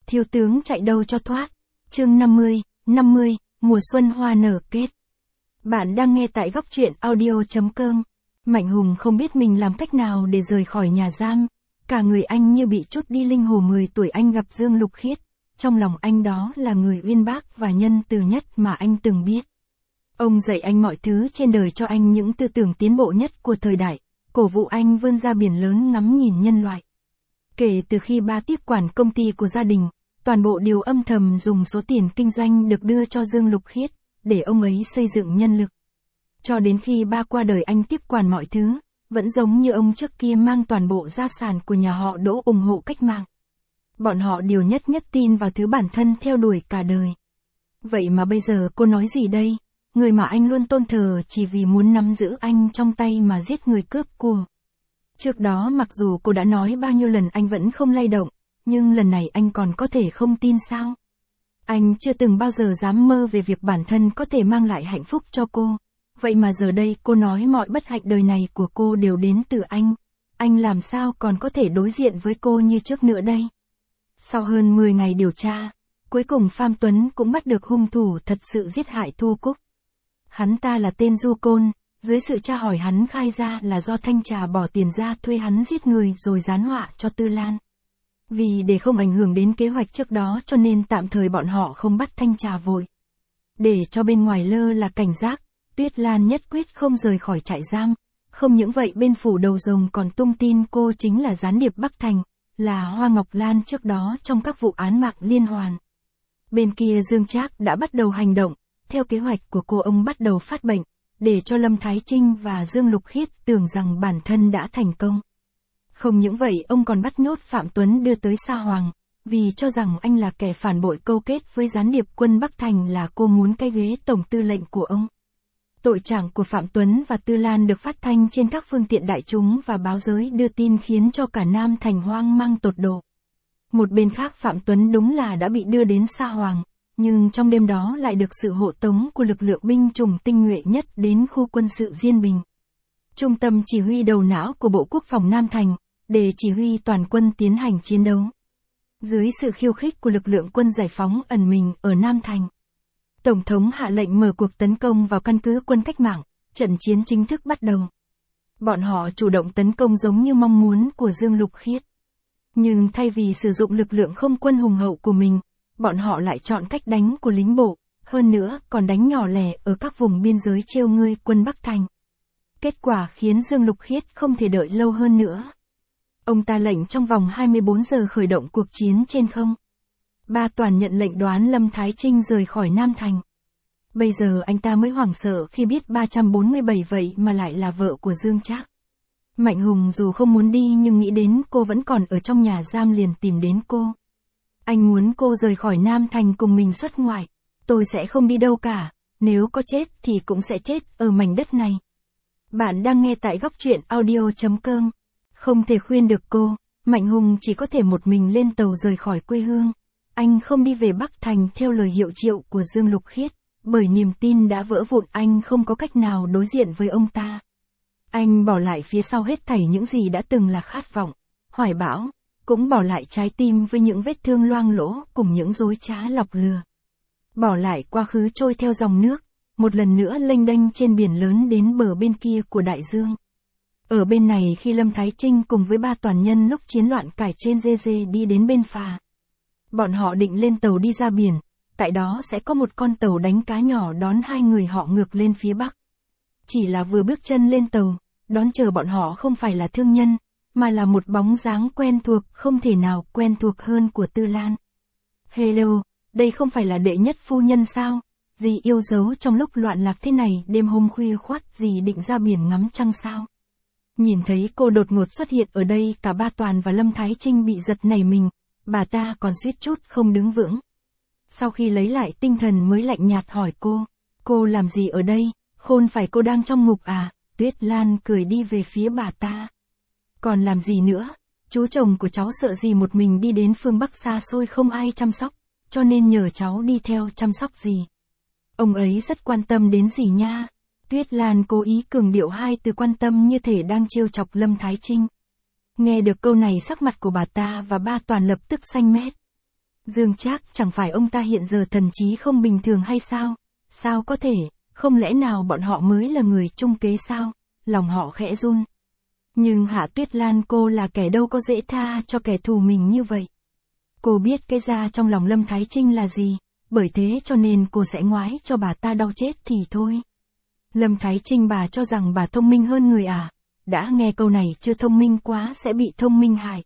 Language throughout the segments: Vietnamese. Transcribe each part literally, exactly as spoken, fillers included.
Thiếu tướng chạy đâu cho thoát. Chương năm mươi, năm mươi, mùa xuân hoa nở kết. Bạn đang nghe tại góc truyện audio chấm com. Mạnh Hùng không biết mình làm cách nào để rời khỏi nhà giam. Cả người anh như bị trút đi linh hồn. Mười tuổi anh gặp Dương Lục Khiết. Trong lòng anh đó là người uyên bác và nhân từ nhất mà anh từng biết. Ông dạy anh mọi thứ trên đời, cho anh những tư tưởng tiến bộ nhất của thời đại, cổ vũ anh vươn ra biển lớn ngắm nhìn nhân loại. Kể từ khi ba tiếp quản công ty của gia đình, toàn bộ đều âm thầm dùng số tiền kinh doanh được đưa cho Dương Lục Khiết, để ông ấy xây dựng nhân lực. Cho đến khi ba qua đời, anh tiếp quản mọi thứ, vẫn giống như ông trước kia, mang toàn bộ gia sản của nhà họ Đỗ ủng hộ cách mạng. Bọn họ đều nhất nhất tin vào thứ bản thân theo đuổi cả đời. Vậy mà bây giờ cô nói gì đây? Người mà anh luôn tôn thờ chỉ vì muốn nắm giữ anh trong tay mà giết người cướp của. Trước đó mặc dù cô đã nói bao nhiêu lần anh vẫn không lay động, nhưng lần này anh còn có thể không tin sao? Anh chưa từng bao giờ dám mơ về việc bản thân có thể mang lại hạnh phúc cho cô. Vậy mà giờ đây cô nói mọi bất hạnh đời này của cô đều đến từ anh. Anh làm sao còn có thể đối diện với cô như trước nữa đây? Sau hơn mười ngày điều tra, cuối cùng Phạm Tuấn cũng bắt được hung thủ thật sự giết hại Thu Cúc. Hắn ta là tên Du Côn, dưới sự tra hỏi hắn khai ra là do Thanh Trà bỏ tiền ra thuê hắn giết người rồi gián họa cho Tư Lan. Vì để không ảnh hưởng đến kế hoạch trước đó cho nên tạm thời bọn họ không bắt Thanh Trà vội. Để cho bên ngoài lơ là cảnh giác, Tuyết Lan nhất quyết không rời khỏi trại giam. Không những vậy, bên phủ đầu rồng còn tung tin cô chính là gián điệp Bắc Thành, là Hoa Ngọc Lan trước đó trong các vụ án mạng liên hoàn. Bên kia Dương Trác đã bắt đầu hành động. Theo kế hoạch của cô, ông bắt đầu phát bệnh, để cho Lâm Thái Trinh và Dương Lục Khiết tưởng rằng bản thân đã thành công. Không những vậy, ông còn bắt nhốt Phạm Tuấn đưa tới Sa Hoàng, vì cho rằng anh là kẻ phản bội câu kết với gián điệp quân Bắc Thành, là cô muốn cái ghế tổng tư lệnh của ông. Tội trạng của Phạm Tuấn và Tư Lan được phát thanh trên các phương tiện đại chúng và báo giới đưa tin, khiến cho cả Nam Thành hoang mang tột độ. Một bên khác, Phạm Tuấn đúng là đã bị đưa đến Sa Hoàng, nhưng trong đêm đó lại được sự hộ tống của lực lượng binh chủng tinh nhuệ nhất đến khu quân sự Diên Bình, trung tâm chỉ huy đầu não của Bộ Quốc phòng Nam Thành, để chỉ huy toàn quân tiến hành chiến đấu. Dưới sự khiêu khích của lực lượng quân giải phóng ẩn mình ở Nam Thành, Tổng thống hạ lệnh mở cuộc tấn công vào căn cứ quân cách mạng, trận chiến chính thức bắt đầu. Bọn họ chủ động tấn công giống như mong muốn của Dương Lục Khiết. Nhưng thay vì sử dụng lực lượng không quân hùng hậu của mình, bọn họ lại chọn cách đánh của lính bộ, hơn nữa còn đánh nhỏ lẻ ở các vùng biên giới trêu ngươi quân Bắc Thành. Kết quả khiến Dương Lục Khiết không thể đợi lâu hơn nữa. Ông ta lệnh trong vòng hai mươi bốn giờ khởi động cuộc chiến trên không. Ba Toàn nhận lệnh đoán Lâm Thái Trinh rời khỏi Nam Thành. Bây giờ anh ta mới hoảng sợ khi biết ba trăm bốn mươi bảy vậy mà lại là vợ của Dương Trác. Mạnh Hùng dù không muốn đi nhưng nghĩ đến cô vẫn còn ở trong nhà giam liền tìm đến cô. Anh muốn cô rời khỏi Nam Thành cùng mình xuất ngoại. Tôi sẽ không đi đâu cả, nếu có chết thì cũng sẽ chết ở mảnh đất này. Bạn đang nghe tại góc truyện audio chấm com. Không thể khuyên được cô, Mạnh Hùng chỉ có thể một mình lên tàu rời khỏi quê hương. Anh không đi về Bắc Thành theo lời hiệu triệu của Dương Lục Khiết, bởi niềm tin đã vỡ vụn, anh không có cách nào đối diện với ông ta. Anh bỏ lại phía sau hết thảy những gì đã từng là khát vọng, hoài bão, cũng bỏ lại trái tim với những vết thương loang lỗ cùng những dối trá lọc lừa. Bỏ lại quá khứ trôi theo dòng nước, một lần nữa lênh đênh trên biển lớn đến bờ bên kia của đại dương. Ở bên này, khi Lâm Thái Trinh cùng với ba toàn nhân lúc chiến loạn cải trên dê dê đi đến bên phà. Bọn họ định lên tàu đi ra biển, tại đó sẽ có một con tàu đánh cá nhỏ đón hai người họ ngược lên phía Bắc. Chỉ là vừa bước chân lên tàu, đón chờ bọn họ không phải là thương nhân, mà là một bóng dáng quen thuộc, không thể nào quen thuộc hơn của Tư Lan. Hello, đây không phải là đệ nhất phu nhân sao? Dì yêu dấu trong lúc loạn lạc thế này, đêm hôm khuya khoắt dì định ra biển ngắm trăng sao? Nhìn thấy cô đột ngột xuất hiện ở đây, cả ba Toàn và Lâm Thái Trinh bị giật nảy mình, bà ta còn suýt chút không đứng vững. Sau khi lấy lại tinh thần mới lạnh nhạt hỏi cô, cô làm gì ở đây, khôn phải cô đang trong ngục à? Tuyết Lan cười đi về phía bà ta. Còn làm gì nữa, chú chồng của cháu sợ gì một mình đi đến phương Bắc xa xôi không ai chăm sóc, cho nên nhờ cháu đi theo chăm sóc dì. Ông ấy rất quan tâm đến dì nha. Tuyết Lan cố ý cường điệu hai từ quan tâm như thể đang trêu chọc Lâm Thái Trinh. Nghe được câu này, sắc mặt của bà ta và ba Toàn lập tức xanh mét. Dương Trác chẳng phải ông ta hiện giờ thần trí không bình thường hay sao? Sao có thể, không lẽ nào bọn họ mới là người chung kế sao? Lòng họ khẽ run. Nhưng Hạ Tuyết Lan cô là kẻ đâu có dễ tha cho kẻ thù mình như vậy. Cô biết cái ra trong lòng Lâm Thái Trinh là gì, bởi thế cho nên cô sẽ ngoái cho bà ta đau chết thì thôi. Lâm Thái Trinh bà cho rằng bà thông minh hơn người à? Đã nghe câu này chưa, thông minh quá sẽ bị thông minh hại.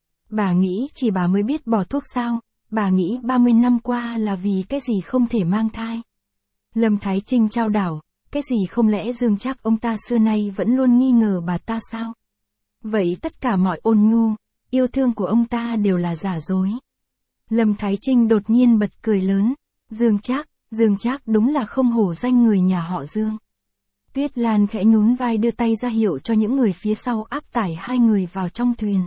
Bà nghĩ chỉ bà mới biết bỏ thuốc sao? Bà nghĩ ba mươi năm qua là vì cái gì không thể mang thai? Lâm Thái Trinh trao đảo, cái gì không lẽ Dương Trác ông ta xưa nay vẫn luôn nghi ngờ bà ta sao? Vậy tất cả mọi ôn nhu, yêu thương của ông ta đều là giả dối. Lâm Thái Trinh đột nhiên bật cười lớn. Dương Trác, Dương Trác đúng là không hổ danh người nhà họ Dương. Tuyết Lan khẽ nhún vai đưa tay ra hiệu cho những người phía sau áp tải hai người vào trong thuyền.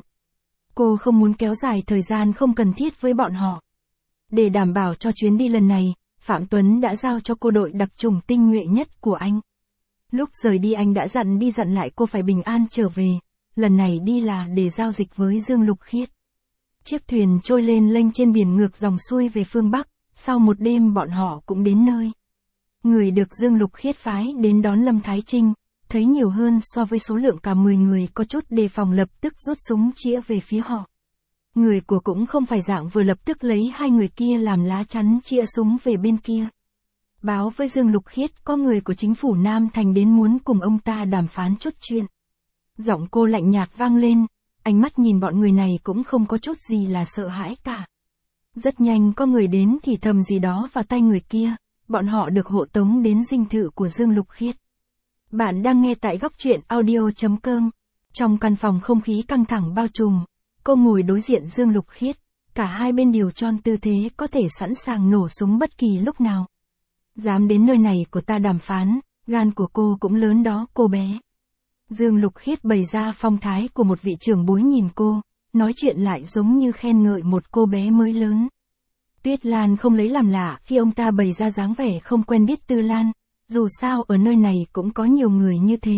Cô không muốn kéo dài thời gian không cần thiết với bọn họ. Để đảm bảo cho chuyến đi lần này, Phạm Tuấn đã giao cho cô đội đặc chủng tinh nhuệ nhất của anh. Lúc rời đi anh đã dặn đi dặn lại cô phải bình an trở về, lần này đi là để giao dịch với Dương Lục Khiết. Chiếc thuyền trôi lên lênh trên biển ngược dòng xuôi về phương Bắc, sau một đêm bọn họ cũng đến nơi. Người được Dương Lục Khiết phái đến đón Lâm Thái Trinh, thấy nhiều hơn so với số lượng cả mười người, có chút đề phòng lập tức rút súng chĩa về phía họ. Người của cũng không phải dạng vừa lập tức lấy hai người kia làm lá chắn chĩa súng về bên kia. Báo với Dương Lục Khiết có người của chính phủ Nam Thành đến muốn cùng ông ta đàm phán chút chuyện. Giọng cô lạnh nhạt vang lên, ánh mắt nhìn bọn người này cũng không có chút gì là sợ hãi cả. Rất nhanh có người đến thì thầm gì đó vào tay người kia, bọn họ được hộ tống đến dinh thự của Dương Lục Khiết. Bạn đang nghe tại góc truyện audio chấm com. Trong căn phòng không khí căng thẳng bao trùm, cô ngồi đối diện Dương Lục Khiết, cả hai bên đều tròn tư thế có thể sẵn sàng nổ súng bất kỳ lúc nào. Dám đến nơi này của ta đàm phán, gan của cô cũng lớn đó cô bé. Dương Lục Khiết bày ra phong thái của một vị trưởng bối nhìn cô, nói chuyện lại giống như khen ngợi một cô bé mới lớn. Tuyết Lan không lấy làm lạ khi ông ta bày ra dáng vẻ không quen biết Tư Lan, dù sao ở nơi này cũng có nhiều người như thế.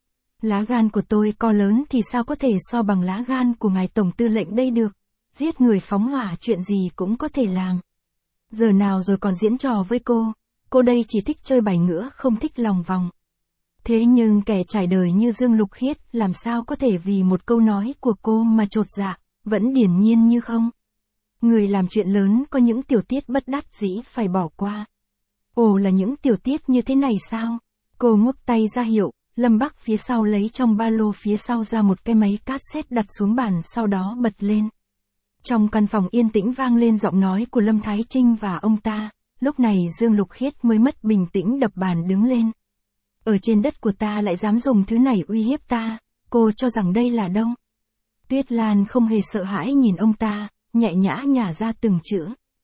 Lá gan của tôi co lớn thì sao có thể so bằng lá gan của ngài tổng tư lệnh đây được, giết người phóng hỏa chuyện gì cũng có thể làm. Giờ nào rồi còn diễn trò với cô, cô đây chỉ thích chơi bài ngửa không thích lòng vòng. Thế nhưng kẻ trải đời như Dương Lục Khiết làm sao có thể vì một câu nói của cô mà chột dạ, vẫn điển nhiên như không. Người làm chuyện lớn có những tiểu tiết bất đắc dĩ phải bỏ qua. Ồ, là những tiểu tiết như thế này sao? Cô ngúc tay ra hiệu, Lâm Bắc phía sau lấy trong ba lô phía sau ra một cái máy cassette đặt xuống bàn, sau đó bật lên. Trong căn phòng yên tĩnh vang lên giọng nói của Lâm Thái Trinh và ông ta, lúc này Dương Lục Khiết mới mất bình tĩnh đập bàn đứng lên. Ở trên đất của ta lại dám dùng thứ này uy hiếp ta, cô cho rằng đây là đâu? Tuyết Lan không hề sợ hãi nhìn ông ta, nhẹ nhã nhả ra từng chữ.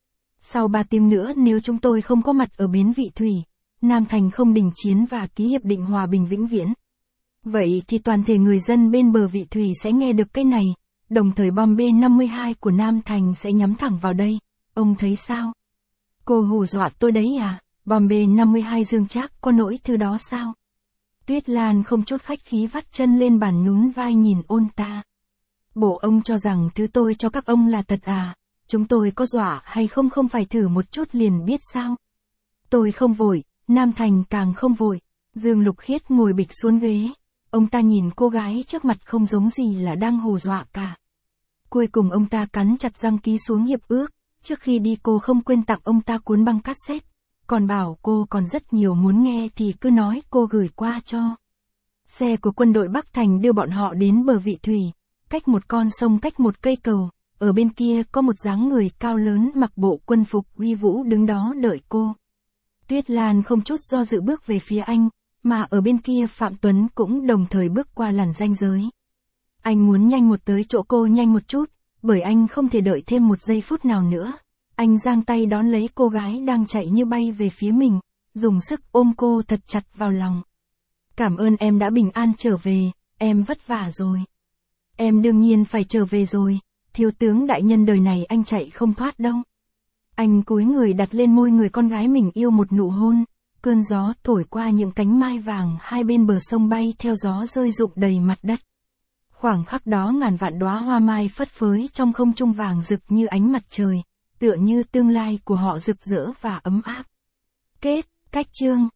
Sau ba tiếng nữa nếu chúng tôi không có mặt ở bến Vị Thủy, Nam Thành không đình chiến và ký hiệp định hòa bình vĩnh viễn, vậy thì toàn thể người dân bên bờ Vị Thủy sẽ nghe được cái này, đồng thời bom B năm mươi hai của Nam Thành sẽ nhắm thẳng vào đây, ông thấy sao? Cô hù dọa tôi đấy à? Bom B năm mươi hai Dương Trác có nỗi thứ đó sao? Tuyết Lan không chút khách khí vắt chân lên bàn nhún vai nhìn ôn ta. Bộ ông cho rằng thứ tôi cho các ông là thật à? Chúng tôi có dọa hay không không phải thử một chút liền biết sao? Tôi không vội, Nam Thành càng không vội. Dương Lục Khiết ngồi bịch xuống ghế. Ông ta nhìn cô gái trước mặt không giống gì là đang hù dọa cả. Cuối cùng ông ta cắn chặt răng ký xuống hiệp ước. Trước khi đi cô không quên tặng ông ta cuốn băng cassette. Còn bảo cô còn rất nhiều muốn nghe thì cứ nói cô gửi qua cho. Xe của quân đội Bắc Thành đưa bọn họ đến bờ Vị Thủy. Cách một con sông cách một cây cầu. Ở bên kia có một dáng người cao lớn mặc bộ quân phục uy vũ đứng đó đợi cô. Tuyết Lan không chút do dự bước về phía anh, mà ở bên kia Phạm Tuấn cũng đồng thời bước qua làn ranh giới. Anh muốn nhanh một tới chỗ cô nhanh một chút, bởi anh không thể đợi thêm một giây phút nào nữa. Anh giang tay đón lấy cô gái đang chạy như bay về phía mình, dùng sức ôm cô thật chặt vào lòng. Cảm ơn em đã bình an trở về, em vất vả rồi. Em đương nhiên phải trở về rồi, thiếu tướng đại nhân đời này anh chạy không thoát đâu. Anh cúi người đặt lên môi người con gái mình yêu một nụ hôn, cơn gió thổi qua những cánh mai vàng hai bên bờ sông bay theo gió rơi rụng đầy mặt đất. Khoảng khắc đó ngàn vạn đóa hoa mai phất phới trong không trung vàng rực như ánh mặt trời, tựa như tương lai của họ rực rỡ và ấm áp. Kết, cách chương.